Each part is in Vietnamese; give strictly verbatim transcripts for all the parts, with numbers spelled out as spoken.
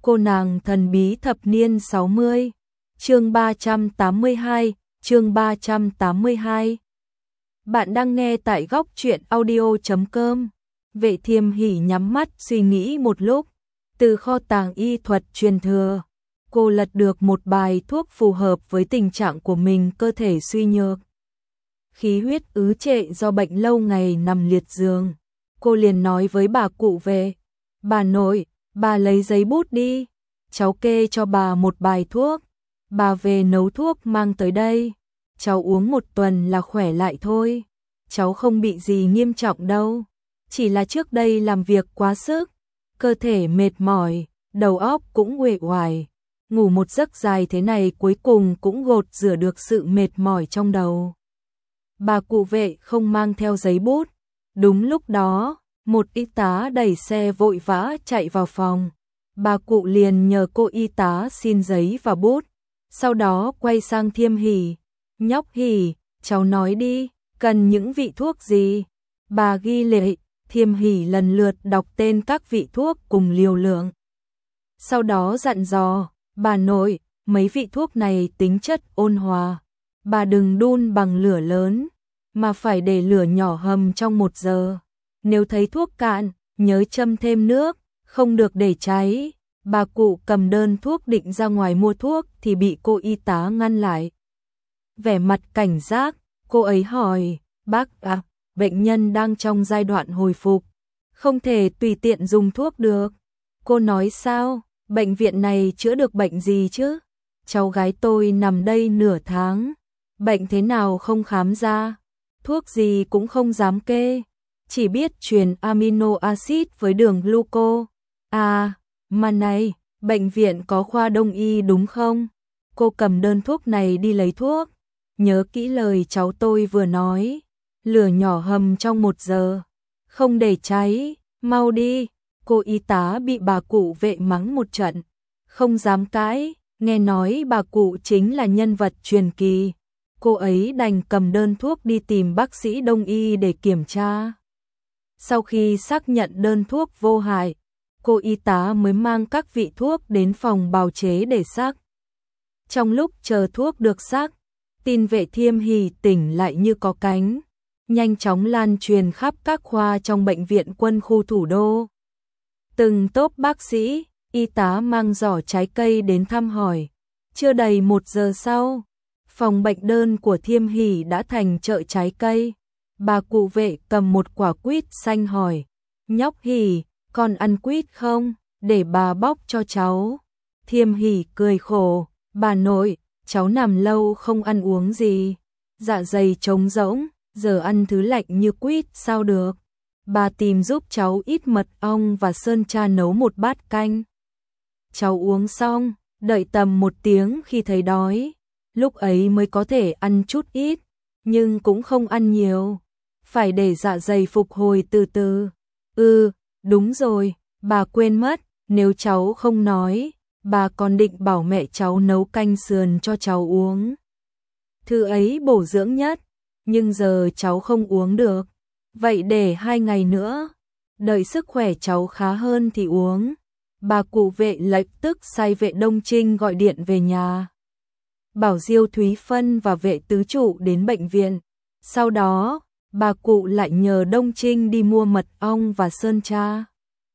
Cô nàng thần bí thập niên sáu mươi. Chương ba trăm tám mươi hai, chương ba trăm tám mươi hai. Bạn đang nghe tại góc truyện audio chấm com. Vệ Thiêm Hỷ nhắm mắt suy nghĩ một lúc, từ kho tàng y thuật truyền thừa, cô lật được một bài thuốc phù hợp với tình trạng của mình, cơ thể suy nhược, khí huyết ứ trệ do bệnh lâu ngày nằm liệt giường. Cô liền nói với bà cụ về, bà nội, bà lấy giấy bút đi, cháu kê cho bà một bài thuốc, bà về nấu thuốc mang tới đây, cháu uống một tuần là khỏe lại thôi, cháu không bị gì nghiêm trọng đâu, chỉ là trước đây làm việc quá sức, cơ thể mệt mỏi, đầu óc cũng uể oải, ngủ một giấc dài thế này cuối cùng cũng gột rửa được sự mệt mỏi trong đầu. Bà cụ Vệ không mang theo giấy bút. Đúng lúc đó, một y tá đẩy xe vội vã chạy vào phòng. Bà cụ liền nhờ cô y tá xin giấy và bút, sau đó quay sang Thiêm Hỷ. Nhóc Hỷ, cháu nói đi, cần những vị thuốc gì? Bà ghi lệ. Thiêm Hỷ lần lượt đọc tên các vị thuốc cùng liều lượng. Sau đó dặn dò, bà nội, mấy vị thuốc này tính chất ôn hòa, bà đừng đun bằng lửa lớn, mà phải để lửa nhỏ hầm trong một giờ. Nếu thấy thuốc cạn, nhớ châm thêm nước, không được để cháy. Bà cụ cầm đơn thuốc định ra ngoài mua thuốc thì bị cô y tá ngăn lại. Vẻ mặt cảnh giác, cô ấy hỏi, bác à, bệnh nhân đang trong giai đoạn hồi phục, không thể tùy tiện dùng thuốc được. Cô nói sao, bệnh viện này chữa được bệnh gì chứ? Cháu gái tôi nằm đây nửa tháng, bệnh thế nào không khám ra, thuốc gì cũng không dám kê, chỉ biết truyền amino acid với đường gluco. À, mà này, bệnh viện có khoa đông y đúng không? Cô cầm đơn thuốc này đi lấy thuốc, nhớ kỹ lời cháu tôi vừa nói, lửa nhỏ hầm trong một giờ, không để cháy, mau đi. Cô y tá bị bà cụ Vệ mắng một trận, không dám cãi, nghe nói bà cụ chính là nhân vật truyền kỳ. Cô ấy đành cầm đơn thuốc đi tìm bác sĩ đông y để kiểm tra. Sau khi xác nhận đơn thuốc vô hại, cô y tá mới mang các vị thuốc đến phòng bào chế để xác. Trong lúc chờ thuốc được xác, tin Vệ Thiêm Hỷ tỉnh lại như có cánh, nhanh chóng lan truyền khắp các khoa trong bệnh viện quân khu thủ đô. Từng tốp bác sĩ, y tá mang giỏ trái cây đến thăm hỏi. Chưa đầy một giờ sau, phòng bệnh đơn của Thiêm Hỷ đã thành chợ trái cây. Bà cụ Vệ cầm một quả quýt xanh hỏi, nhóc Hỷ, con ăn quýt không? Để bà bóc cho cháu. Thiêm Hỷ cười khổ, bà nội, cháu nằm lâu không ăn uống gì, dạ dày trống rỗng, giờ ăn thứ lạnh như quýt sao được. Bà tìm giúp cháu ít mật ong và sơn tra nấu một bát canh. Cháu uống xong, đợi tầm một tiếng khi thấy đói, lúc ấy mới có thể ăn chút ít, nhưng cũng không ăn nhiều, phải để dạ dày phục hồi từ từ. Ừ, đúng rồi, bà quên mất, nếu cháu không nói, bà còn định bảo mẹ cháu nấu canh sườn cho cháu uống. Thứ ấy bổ dưỡng nhất, nhưng giờ cháu không uống được. Vậy để hai ngày nữa, đợi sức khỏe cháu khá hơn thì uống. Bà cụ Vệ lập tức sai Vệ Đông Trinh gọi điện về nhà, bảo Diêu Thúy Phân và Vệ Tứ Trụ đến bệnh viện. Sau đó, bà cụ lại nhờ Đông Trinh đi mua mật ong và sơn tra.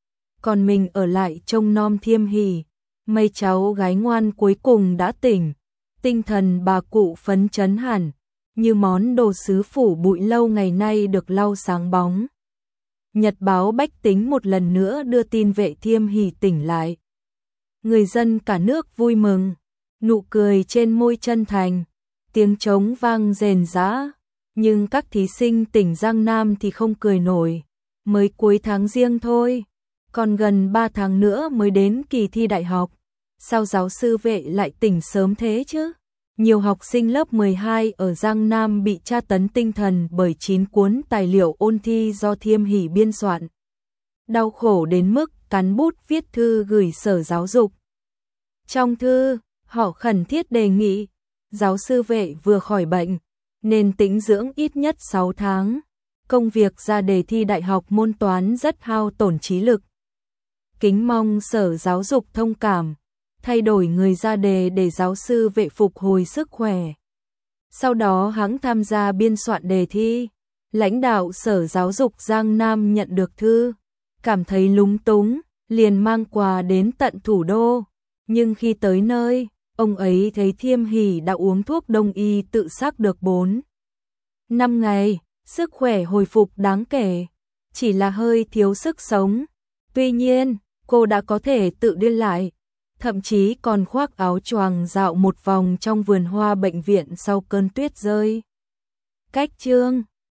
Còn mình ở lại trông nom Thiêm Hỷ. Mấy cháu gái ngoan cuối cùng đã tỉnh. Tinh thần bà cụ phấn chấn hẳn, như món đồ sứ phủ bụi lâu ngày nay được lau sáng bóng. Nhật báo Bách Tính một lần nữa đưa tin Vệ Thiêm Hỷ tỉnh lại. Người dân cả nước vui mừng, nụ cười trên môi chân thành, tiếng trống vang rền rã, nhưng các thí sinh tỉnh Giang Nam thì không cười nổi. Mới cuối tháng Giêng thôi, còn gần ba tháng nữa mới đến kỳ thi đại học. Sao giáo sư Vệ lại tỉnh sớm thế chứ? Nhiều học sinh lớp mười hai ở Giang Nam bị tra tấn tinh thần bởi chín cuốn tài liệu ôn thi do Thiêm Hỷ biên soạn. Đau khổ đến mức cắn bút viết thư gửi Sở Giáo dục. Trong thư, họ khẩn thiết đề nghị, giáo sư Vệ vừa khỏi bệnh, nên tĩnh dưỡng ít nhất sáu tháng. Công việc ra đề thi đại học môn toán rất hao tổn trí lực. kính mong Sở Giáo dục thông cảm, thay đổi người ra đề để giáo sư Vệ phục hồi sức khỏe. Sau đó hắn tham gia biên soạn đề thi. Lãnh đạo Sở Giáo dục Giang Nam nhận được thư, cảm thấy lúng túng, liền mang quà đến tận thủ đô. Nhưng khi tới nơi, ông ấy thấy Thiêm Hỷ đã uống thuốc đông y tự xác được bốn năm ngày, sức khỏe hồi phục đáng kể, chỉ là hơi thiếu sức sống. Tuy nhiên, cô đã có thể tự đi lại, thậm chí còn khoác áo choàng dạo một vòng trong vườn hoa bệnh viện sau cơn tuyết rơi. Cách chương